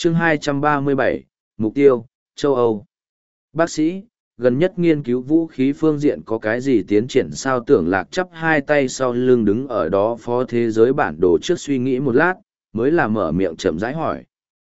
Chương 237, Mục tiêu, châu Âu. Bác sĩ, gần nhất nghiên cứu vũ khí phương diện có cái gì tiến triển sao? Tưởng Lạc chắp hai tay sau lưng đứng ở đó phó thế giới bản đồ trước suy nghĩ một lát, mới là mở miệng chậm rãi hỏi.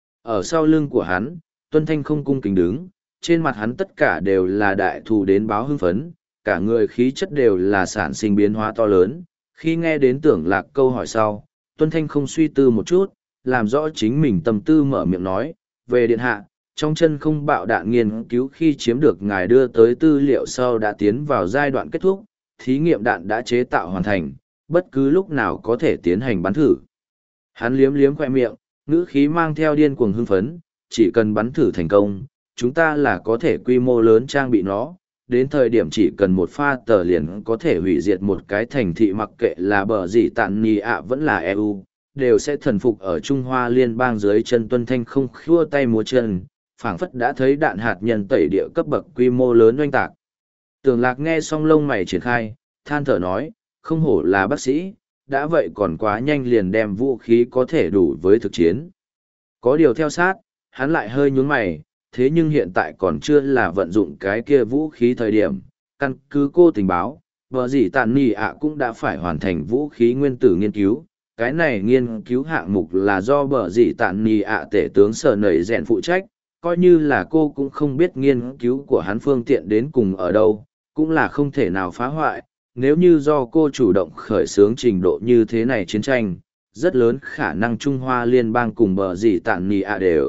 Ở sau lưng của hắn, Tuân Thanh không cung kính đứng, trên mặt hắn tất cả đều là đại thù đến báo hưng phấn, cả người khí chất đều là sản sinh biến hóa to lớn. Khi nghe đến Tưởng Lạc câu hỏi sau, Tuân Thanh không suy tư một chút, làm rõ chính mình tâm tư mở miệng nói, về điện hạ, trong chân không bạo đạn nghiên cứu khi chiếm được ngài đưa tới tư liệu sau đã tiến vào giai đoạn kết thúc, thí nghiệm đạn đã chế tạo hoàn thành, bất cứ lúc nào có thể tiến hành bắn thử. Hắn liếm liếm khoe miệng, ngữ khí mang theo điên cuồng hưng phấn, chỉ cần bắn thử thành công, chúng ta là có thể quy mô lớn trang bị nó, đến thời điểm chỉ cần một pha tờ liền có thể hủy diệt một cái thành thị, mặc kệ là bờ gì tạn nì ạ vẫn là EU, đều sẽ thần phục ở Trung Hoa Liên bang dưới chân. Tuân Thanh không khua tay múa chân, phảng phất đã thấy đạn hạt nhân tẩy địa cấp bậc quy mô lớn oanh tạc. Tưởng Lạc nghe xong lông mày triển khai, than thở nói, không hổ là bác sĩ, đã vậy còn quá nhanh liền đem vũ khí có thể đủ với thực chiến. Có điều theo sát, hắn lại hơi nhún mày, thế nhưng hiện tại còn chưa là vận dụng cái kia vũ khí thời điểm, căn cứ cô tình báo, vợ gì tàn nì ạ cũng đã phải hoàn thành vũ khí nguyên tử nghiên cứu. Cái này nghiên cứu hạng mục là do bờ dị tạn nì ạ tể tướng sở nầy rèn phụ trách, coi như là cô cũng không biết nghiên cứu của hắn phương tiện đến cùng ở đâu, cũng là không thể nào phá hoại. Nếu như do cô chủ động khởi xướng trình độ như thế này chiến tranh, rất lớn khả năng Trung Hoa Liên bang cùng bờ dị tạn nì ạ đều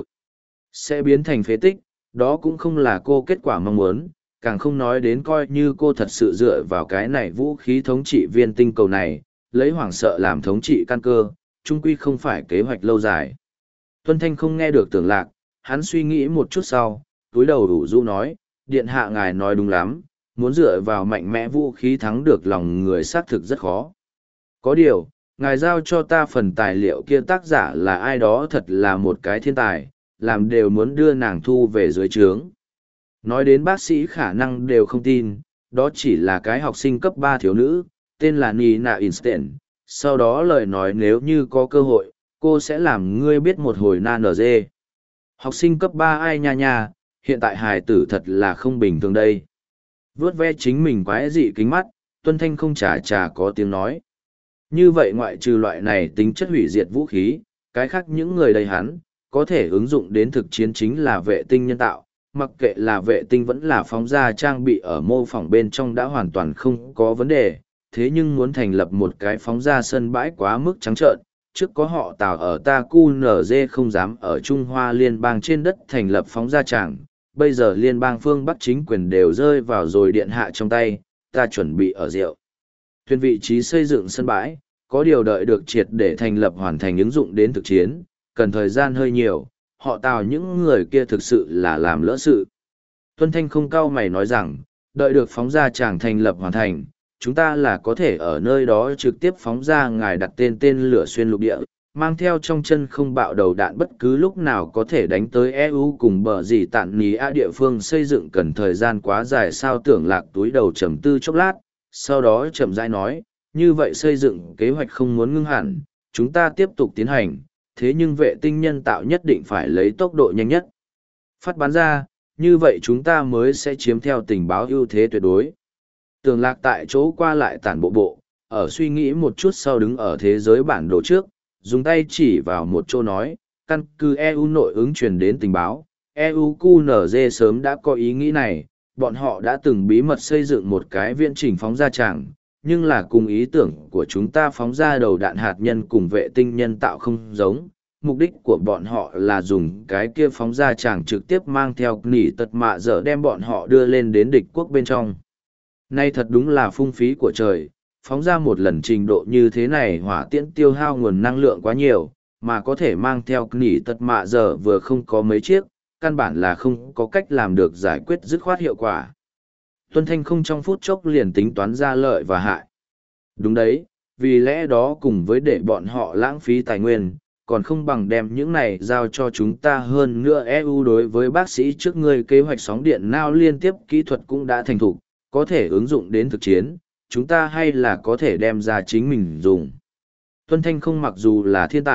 sẽ biến thành phế tích, đó cũng không là cô kết quả mong muốn, càng không nói đến coi như cô thật sự dựa vào cái này vũ khí thống trị viên tinh cầu này, lấy hoảng sợ làm thống trị căn cơ, chung quy không phải kế hoạch lâu dài. Tuân Thanh không nghe được Tưởng Lạc, hắn suy nghĩ một chút sau, túi đầu đủ rũ nói, điện hạ ngài nói đúng lắm, muốn dựa vào mạnh mẽ vũ khí thắng được lòng người xác thực rất khó. Có điều, ngài giao cho ta phần tài liệu kia tác giả là ai đó thật là một cái thiên tài, làm đều muốn đưa nàng thu về dưới trướng. Nói đến bác sĩ khả năng đều không tin, đó chỉ là cái học sinh cấp 3 thiếu nữ, tên là Nina Einstein. Sau đó lời nói nếu như có cơ hội, cô sẽ làm ngươi biết một hồi nan ở dê. Học sinh cấp 3 ai nha nha, hiện tại hài tử thật là không bình thường đây. Vướt ve chính mình quái dị kính mắt, Tuân Thanh không chả có tiếng nói. Như vậy ngoại trừ loại này tính chất hủy diệt vũ khí, cái khác những người đầy hắn, có thể ứng dụng đến thực chiến chính là vệ tinh nhân tạo. Mặc kệ là vệ tinh vẫn là phóng ra trang bị ở mô phỏng bên trong đã hoàn toàn không có vấn đề, thế nhưng muốn thành lập một cái phóng ra sân bãi quá mức trắng trợn, trước có họ Tào ở TACUNZ không dám ở Trung Hoa Liên bang trên đất thành lập phóng ra tràng, bây giờ Liên bang phương Bắc chính quyền đều rơi vào rồi điện hạ trong tay, ta chuẩn bị ở rượu thuyền vị trí xây dựng sân bãi, có điều đợi được triệt để thành lập hoàn thành ứng dụng đến thực chiến, cần thời gian hơi nhiều, họ Tào những người kia thực sự là làm lỡ sự. Tuân Thanh không cau mày nói rằng, đợi được phóng ra tràng thành lập hoàn thành, chúng ta là có thể ở nơi đó trực tiếp phóng ra ngài đặt tên lửa xuyên lục địa, mang theo trong chân không bạo đầu đạn bất cứ lúc nào có thể đánh tới EU cùng bờ gì tạn ní a địa phương xây dựng cần thời gian quá dài sao. Tưởng Lạc túi đầu trầm tư chốc lát, sau đó chậm rãi nói, như vậy xây dựng kế hoạch không muốn ngưng hẳn, chúng ta tiếp tục tiến hành, thế nhưng vệ tinh nhân tạo nhất định phải lấy tốc độ nhanh nhất phát bắn ra, như vậy chúng ta mới sẽ chiếm theo tình báo ưu thế tuyệt đối. Tưởng Lạc tại chỗ qua lại tản bộ, ở suy nghĩ một chút sau đứng ở thế giới bản đồ trước, dùng tay chỉ vào một chỗ nói, căn cứ EU nội ứng truyền đến tình báo, EU QNZ sớm đã có ý nghĩ này, bọn họ đã từng bí mật xây dựng một cái viễn trình phóng ra tràng, nhưng là cùng ý tưởng của chúng ta phóng ra đầu đạn hạt nhân cùng vệ tinh nhân tạo không giống. Mục đích của bọn họ là dùng cái kia phóng ra tràng trực tiếp mang theo nỉ tật mạ dở đem bọn họ đưa lên đến địch quốc bên trong. Nay thật đúng là phung phí của trời, phóng ra một lần trình độ như thế này hỏa tiễn tiêu hao nguồn năng lượng quá nhiều, mà có thể mang theo nỉ tật mạ dở vừa không có mấy chiếc, căn bản là không có cách làm được giải quyết dứt khoát hiệu quả. Tuân Thanh không trong phút chốc liền tính toán ra lợi và hại. Đúng đấy, vì lẽ đó cùng với để bọn họ lãng phí tài nguyên, còn không bằng đem những này giao cho chúng ta. Hơn nữa EU đối với bác sĩ trước ngươi kế hoạch sóng điện não liên tiếp kỹ thuật cũng đã thành thục, có thể ứng dụng đến thực chiến, chúng ta hay là có thể đem ra chính mình dùng. Tuân Thanh không mặc dù là thiên tài,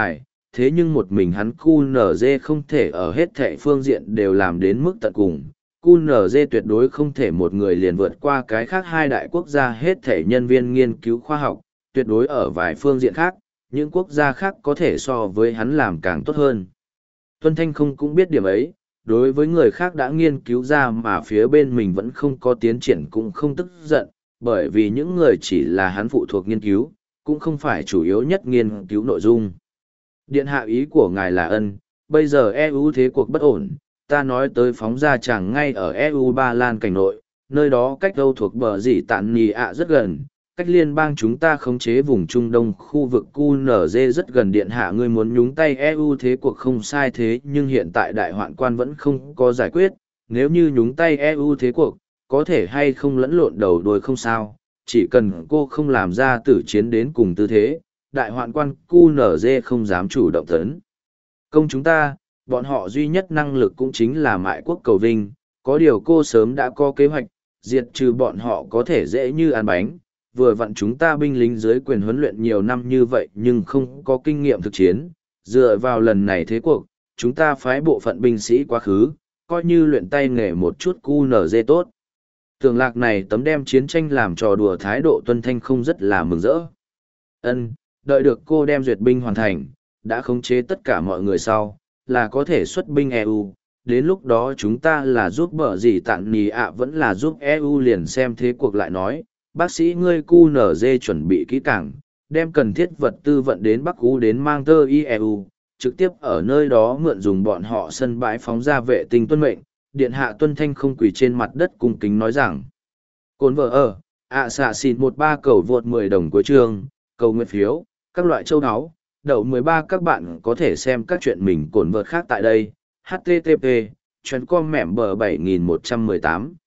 thế nhưng một mình hắn QNZ không thể ở hết thệ phương diện đều làm đến mức tận cùng. QNZ tuyệt đối không thể một người liền vượt qua cái khác hai đại quốc gia hết thể nhân viên nghiên cứu khoa học, tuyệt đối ở vài phương diện khác, những quốc gia khác có thể so với hắn làm càng tốt hơn. Tuân Thanh không cũng biết điểm ấy, đối với người khác đã nghiên cứu ra mà phía bên mình vẫn không có tiến triển cũng không tức giận, bởi vì những người chỉ là hắn phụ thuộc nghiên cứu, cũng không phải chủ yếu nhất nghiên cứu nội dung. Điện hạ ý của ngài là ân, bây giờ EU thế cuộc bất ổn, ta nói tới phóng ra chẳng ngay ở EU Ba Lan cảnh nội, nơi đó cách Âu thuộc bờ dỉ tạn nì ạ rất gần, cách liên bang chúng ta khống chế vùng Trung Đông khu vực QNZ rất gần điện hạ ngươi muốn nhúng tay EU thế cuộc không sai thế nhưng hiện tại đại hoạn quan vẫn không có giải quyết, nếu như nhúng tay EU thế cuộc, có thể hay không lẫn lộn đầu đuôi không sao, chỉ cần cô không làm ra tử chiến đến cùng tư thế, đại hoạn quan QNZ không dám chủ động tấn công chúng ta, bọn họ duy nhất năng lực cũng chính là mại quốc cầu vinh, có điều cô sớm đã có kế hoạch, diệt trừ bọn họ có thể dễ như ăn bánh, vừa vặn chúng ta binh lính dưới quyền huấn luyện nhiều năm như vậy nhưng không có kinh nghiệm thực chiến, dựa vào lần này thế cuộc, chúng ta phái bộ phận binh sĩ quá khứ, coi như luyện tay nghề một chút QNZ tốt. Tưởng lạc này tấm đem chiến tranh làm trò đùa thái độ Tuân Thanh không rất là mừng rỡ. Ân, đợi được cô đem duyệt binh hoàn thành, đã khống chế tất cả mọi người sau, là có thể xuất binh EU. Đến lúc đó chúng ta là giúp bở gì tặng nì ạ vẫn là giúp EU liền xem thế cuộc lại nói. Bác sĩ ngươi QNZ chuẩn bị kỹ càng, đem cần thiết vật tư vận đến Bắc U đến mang tơ EU, trực tiếp ở nơi đó mượn dùng bọn họ sân bãi phóng ra vệ tinh tuân mệnh. Điện hạ Tuân Thanh không quỳ trên mặt đất cung kính nói rằng, cồn vợ ở, xạ xịt 13 cầu vượt 10 đồng của trường, cầu nguyện phiếu, các loại châu áo, đậu 13 các bạn có thể xem các chuyện mình cồn vợt khác tại đây, http, chuyến com mẻm bờ 7118.